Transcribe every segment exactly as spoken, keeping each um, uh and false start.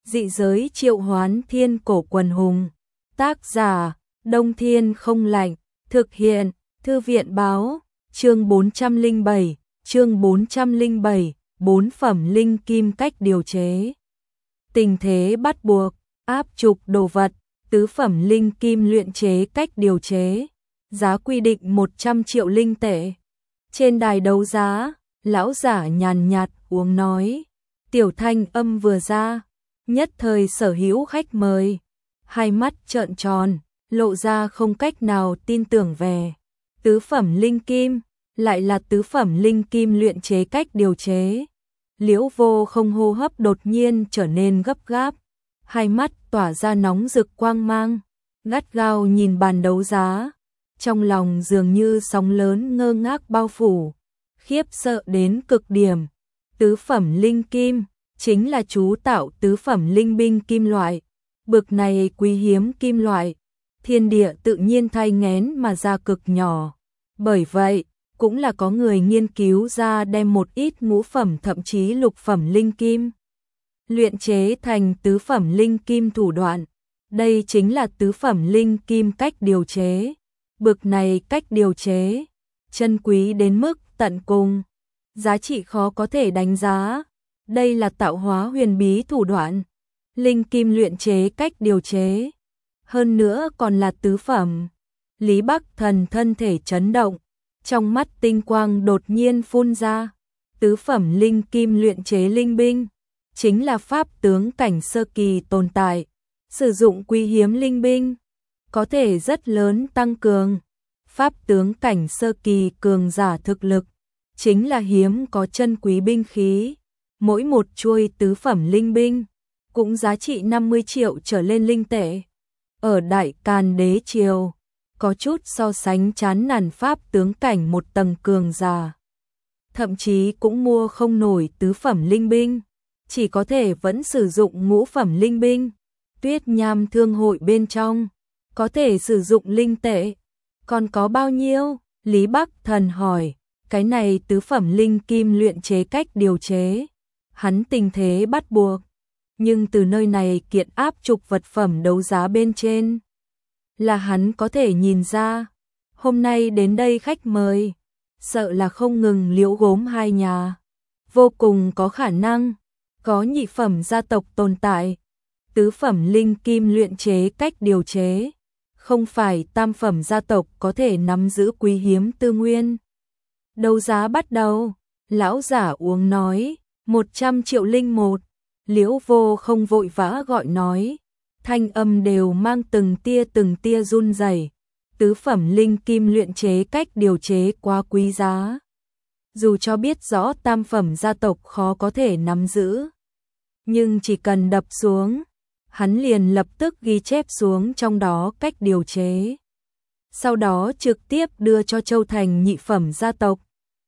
Dị giới triệu hoán thiên cổ quần hùng. Tác giả, Đông Thiên Không Lạnh. Thực hiện, Thư viện báo. Chương bốn trăm lẻ bảy, chương bốn trăm lẻ bảy, bốn phẩm linh kim cách điều chế. Tình thế bắt buộc, áp trục đồ vật, tứ phẩm linh kim luyện chế cách điều chế. Giá quy định một trăm triệu linh tệ. Trên đài đấu giá, lão giả nhàn nhạt uống nói. Tiểu thanh âm vừa ra, nhất thời sở hữu khách mời. Hai mắt trợn tròn, lộ ra không cách nào tin tưởng về. Tứ phẩm linh kim, lại là tứ phẩm linh kim luyện chế cách điều chế. Liễu Vô Không hô hấp đột nhiên trở nên gấp gáp, hai mắt tỏa ra nóng rực quang mang, gắt gao nhìn bàn đấu giá, trong lòng dường như sóng lớn ngơ ngác bao phủ, khiếp sợ đến cực điểm. Tứ phẩm linh kim chính là chú tạo tứ phẩm linh binh kim loại, bực này quý hiếm kim loại, thiên địa tự nhiên thay ngén mà ra cực nhỏ. Bởi vậy, cũng là có người nghiên cứu ra đem một ít ngũ phẩm thậm chí lục phẩm linh kim luyện chế thành tứ phẩm linh kim thủ đoạn. Đây chính là tứ phẩm linh kim cách điều chế. Bực này cách điều chế, chân quý đến mức tận cùng, giá trị khó có thể đánh giá. Đây là tạo hóa huyền bí thủ đoạn, linh kim luyện chế cách điều chế, hơn nữa còn là tứ phẩm. Lý Bắc Thần thân thể chấn động, trong mắt tinh quang đột nhiên phun ra. Tứ phẩm linh kim luyện chế linh binh, chính là pháp tướng cảnh sơ kỳ tồn tại. Sử dụng quý hiếm linh binh, có thể rất lớn tăng cường pháp tướng cảnh sơ kỳ cường giả thực lực, chính là hiếm có chân quý binh khí. Mỗi một chuôi tứ phẩm linh binh cũng giá trị năm mươi triệu trở lên linh tệ. Ở Đại Càn Đế Triều, có chút so sánh chán nản pháp tướng cảnh một tầng cường giả, thậm chí cũng mua không nổi tứ phẩm linh binh, chỉ có thể vẫn sử dụng ngũ phẩm linh binh. Tuyết Nham thương hội bên trong có thể sử dụng linh tệ, còn có bao nhiêu? Lý Bắc Thần hỏi. Cái này tứ phẩm linh kim luyện chế cách điều chế, hắn tình thế bắt buộc, nhưng từ nơi này kiện áp trục vật phẩm đấu giá bên trên, là hắn có thể nhìn ra. Hôm nay đến đây khách mời, sợ là không ngừng Liễu Gốm hai nhà, vô cùng có khả năng có nhị phẩm gia tộc tồn tại. Tứ phẩm linh kim luyện chế cách điều chế, không phải tam phẩm gia tộc có thể nắm giữ quý hiếm tư nguyên. Đấu giá bắt đầu, lão giả uống nói, một trăm triệu linh một. Liễu Vô Không vội vã gọi nói, thanh âm đều mang từng tia từng tia run rẩy. Tứ phẩm linh kim luyện chế cách điều chế quá quý giá, dù cho biết rõ tam phẩm gia tộc khó có thể nắm giữ, nhưng chỉ cần đập xuống, hắn liền lập tức ghi chép xuống trong đó cách điều chế, sau đó trực tiếp đưa cho Châu Thành nhị phẩm gia tộc.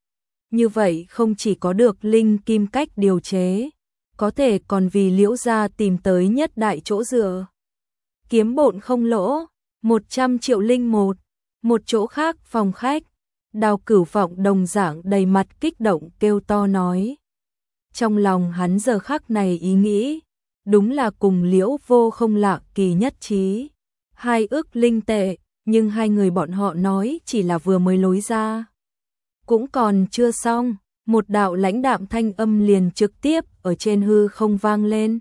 Như vậy không chỉ có được linh kim cách điều chế, có thể còn vì Liễu gia tìm tới nhất đại chỗ dựa. Kiếm bộn không lỗ, một trăm triệu linh một. Một chỗ khác phòng khách, Đào Cửu Vọng đồng dạng đầy mặt kích động kêu to nói. Trong lòng hắn giờ khắc này ý nghĩ, đúng là cùng Liễu Vô Không lạ kỳ nhất trí. Hai ước linh tệ, nhưng hai người bọn họ nói chỉ là vừa mới lối ra. Cũng còn chưa xong, một đạo lãnh đạm thanh âm liền trực tiếp ở trên hư không vang lên,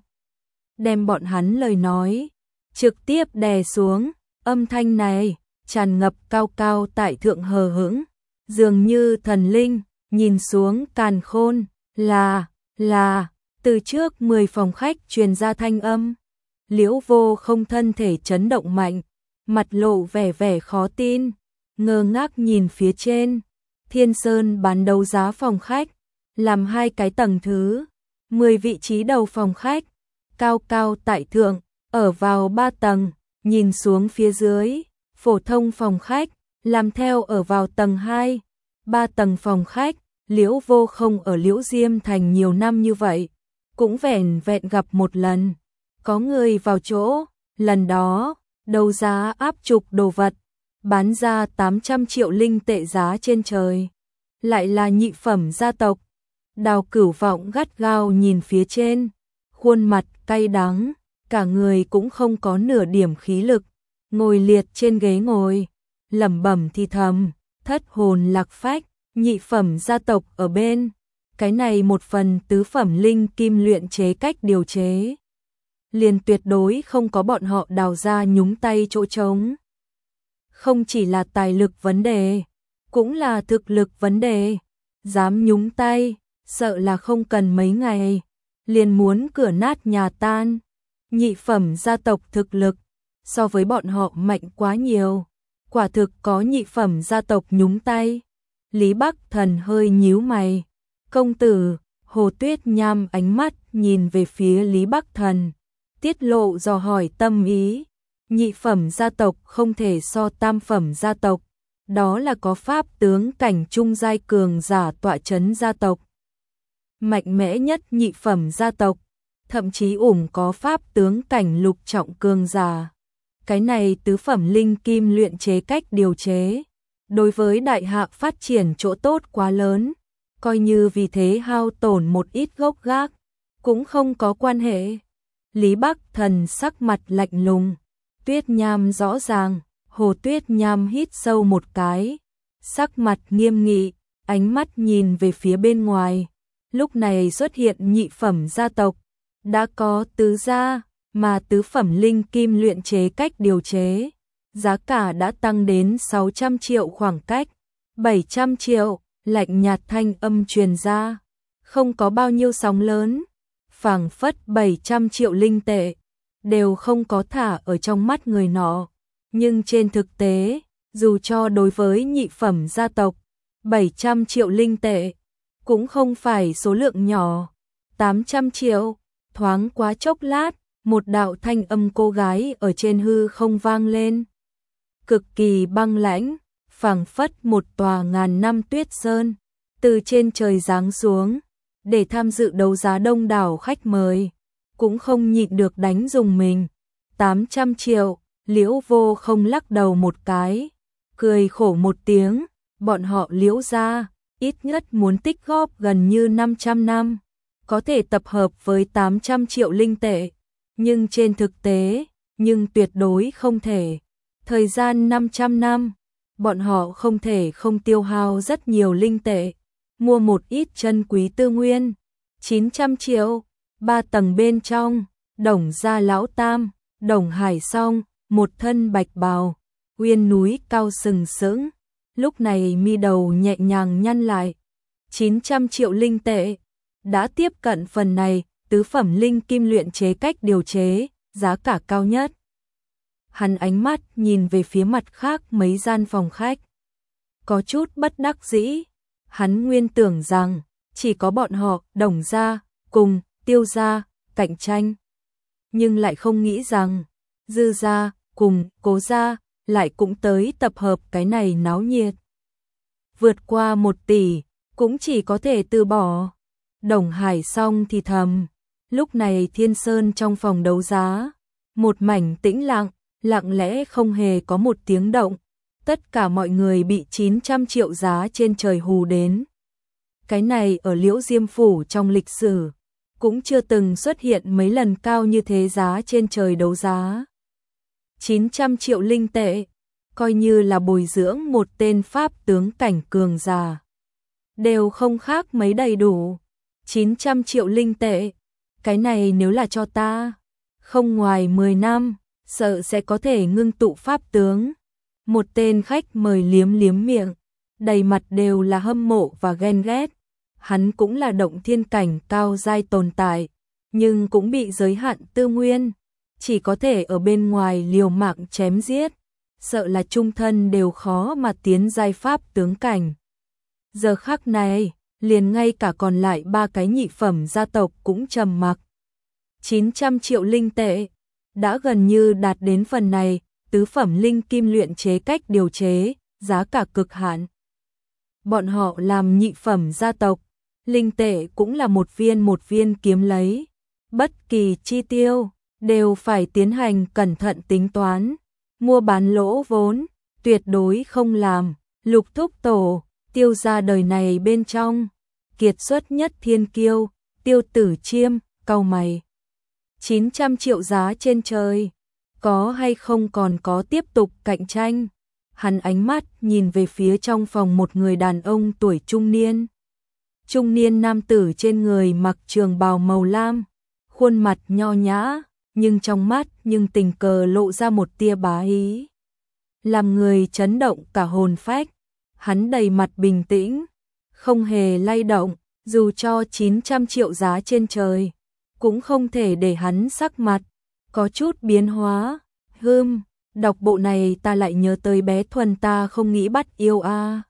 đem bọn hắn lời nói trực tiếp đè xuống. Âm thanh này tràn ngập cao cao tại thượng hờ hững, dường như thần linh nhìn xuống càn khôn. Là, là, từ trước mười phòng khách truyền ra thanh âm. Liễu Vô Không thân thể chấn động mạnh, mặt lộ vẻ vẻ khó tin, ngơ ngác nhìn phía trên. Thiên Sơn bán đấu giá phòng khách, làm hai cái tầng thứ, mười vị trí đầu phòng khách, cao cao tại thượng, ở vào ba tầng, nhìn xuống phía dưới, phổ thông phòng khách, làm theo ở vào tầng hai, ba tầng phòng khách. Liễu Vô Không ở Liễu Diêm Thành nhiều năm như vậy, cũng vẻn vẹn gặp một lần, có người vào chỗ, lần đó, đấu giá áp trục đồ vật, bán ra tám trăm triệu linh tệ giá trên trời, lại là nhị phẩm gia tộc. Đào Cửu Vọng gắt gao nhìn phía trên, khuôn mặt cay đắng, cả người cũng không có nửa điểm khí lực, ngồi liệt trên ghế ngồi, lẩm bẩm thì thầm, thất hồn lạc phách, nhị phẩm gia tộc ở bên, cái này một phần tứ phẩm linh kim luyện chế cách điều chế, liền tuyệt đối không có bọn họ đào ra nhúng tay chỗ trống. Không chỉ là tài lực vấn đề, cũng là thực lực vấn đề, dám nhúng tay, sợ là không cần mấy ngày, liền muốn cửa nát nhà tan. Nhị phẩm gia tộc thực lực, so với bọn họ mạnh quá nhiều, quả thực có nhị phẩm gia tộc nhúng tay. Lý Bắc Thần hơi nhíu mày, công tử, Hồ Tuyết Nham ánh mắt nhìn về phía Lý Bắc Thần, tiết lộ dò hỏi tâm ý. Nhị phẩm gia tộc không thể so tam phẩm gia tộc, đó là có pháp tướng cảnh trung giai cường giả tọa chấn gia tộc. Mạnh mẽ nhất nhị phẩm gia tộc, thậm chí ủng có pháp tướng cảnh lục trọng cường giả. Cái này tứ phẩm linh kim luyện chế cách điều chế, đối với đại hạ phát triển chỗ tốt quá lớn, coi như vì thế hao tổn một ít gốc gác, cũng không có quan hệ. Lý Bắc Thần sắc mặt lạnh lùng, Tuyết Nham rõ ràng, Hồ Tuyết Nham hít sâu một cái, sắc mặt nghiêm nghị, ánh mắt nhìn về phía bên ngoài. Lúc này xuất hiện nhị phẩm gia tộc, đã có tứ gia, mà tứ phẩm linh kim luyện chế cách điều chế, giá cả đã tăng đến sáu trăm triệu khoảng cách, bảy trăm triệu, lạnh nhạt thanh âm truyền ra, không có bao nhiêu sóng lớn, phảng phất bảy trăm triệu linh tệ, đều không có thả ở trong mắt người nọ. Nhưng trên thực tế, dù cho đối với nhị phẩm gia tộc, bảy trăm triệu linh tệ, cũng không phải số lượng nhỏ, tám trăm triệu, thoáng quá chốc lát, một đạo thanh âm cô gái ở trên hư không vang lên. Cực kỳ băng lãnh, phảng phất một tòa ngàn năm tuyết sơn, từ trên trời giáng xuống, để tham dự đấu giá đông đảo khách mời, cũng không nhịn được đánh dùng mình. tám trăm triệu, Liễu Vô không lắc đầu một cái, cười khổ một tiếng, bọn họ Liễu gia, ít nhất muốn tích góp gần như năm trăm năm, có thể tập hợp với tám trăm triệu linh tệ, nhưng trên thực tế, nhưng tuyệt đối không thể. Thời gian năm trăm năm, bọn họ không thể không tiêu hao rất nhiều linh tệ, mua một ít chân quý tư nguyên. chín trăm triệu, ba tầng bên trong, Đồng gia lão tam, Đồng Hải Song, một thân bạch bào, uyên núi cao sừng sững, lúc này mi đầu nhẹ nhàng nhăn lại. chín trăm triệu linh tệ, đã tiếp cận phần này, tứ phẩm linh kim luyện chế cách điều chế, giá cả cao nhất. Hắn ánh mắt nhìn về phía mặt khác mấy gian phòng khách, có chút bất đắc dĩ. Hắn nguyên tưởng rằng chỉ có bọn họ Đồng gia cùng Tiêu gia cạnh tranh, nhưng lại không nghĩ rằng Dư gia cùng Cố gia lại cũng tới tập hợp, cái này náo nhiệt. Vượt qua một tỷ cũng chỉ có thể từ bỏ. Đồng Hải Song thì thầm. Lúc này Thiên Sơn trong phòng đấu giá, một mảnh tĩnh lặng, lặng lẽ không hề có một tiếng động. Tất cả mọi người bị chín trăm triệu giá trên trời hù đến. Cái này ở Liễu Diêm phủ trong lịch sử cũng chưa từng xuất hiện mấy lần cao như thế giá trên trời đấu giá. chín trăm triệu linh tệ, coi như là bồi dưỡng một tên pháp tướng cảnh cường giả, đều không khác mấy đầy đủ. chín trăm triệu linh tệ, cái này nếu là cho ta, không ngoài mười năm, sợ sẽ có thể ngưng tụ pháp tướng. Một tên khách mời liếm liếm miệng, đầy mặt đều là hâm mộ và ghen ghét. Hắn cũng là động thiên cảnh cao giai tồn tại, nhưng cũng bị giới hạn tư nguyên, chỉ có thể ở bên ngoài liều mạng chém giết, sợ là trung thân đều khó mà tiến giai pháp tướng cảnh. Giờ khắc này, liền ngay cả còn lại ba cái nhị phẩm gia tộc cũng trầm mặc. chín trăm triệu linh tệ, đã gần như đạt đến phần này, tứ phẩm linh kim luyện chế cách điều chế, giá cả cực hạn. Bọn họ làm nhị phẩm gia tộc, linh tệ cũng là một viên một viên kiếm lấy. Bất kỳ chi tiêu, đều phải tiến hành cẩn thận tính toán. Mua bán lỗ vốn, tuyệt đối không làm. Lục thúc tổ, Tiêu gia đời này bên trong, kiệt xuất nhất thiên kiêu, Tiêu Tử Chiêm, cau mày. chín trăm triệu giá trên trời, có hay không còn có tiếp tục cạnh tranh? Hắn ánh mắt nhìn về phía trong phòng một người đàn ông tuổi trung niên. Trung niên nam tử trên người mặc trường bào màu lam, khuôn mặt nho nhã, nhưng trong mắt nhưng tình cờ lộ ra một tia bá ý, làm người chấn động cả hồn phách. Hắn đầy mặt bình tĩnh, không hề lay động, dù cho chín trăm triệu giá trên trời, cũng không thể để hắn sắc mặt có chút biến hóa. Hừm, đọc bộ này ta lại nhớ tới bé Thuần ta không nghĩ bắt yêu a.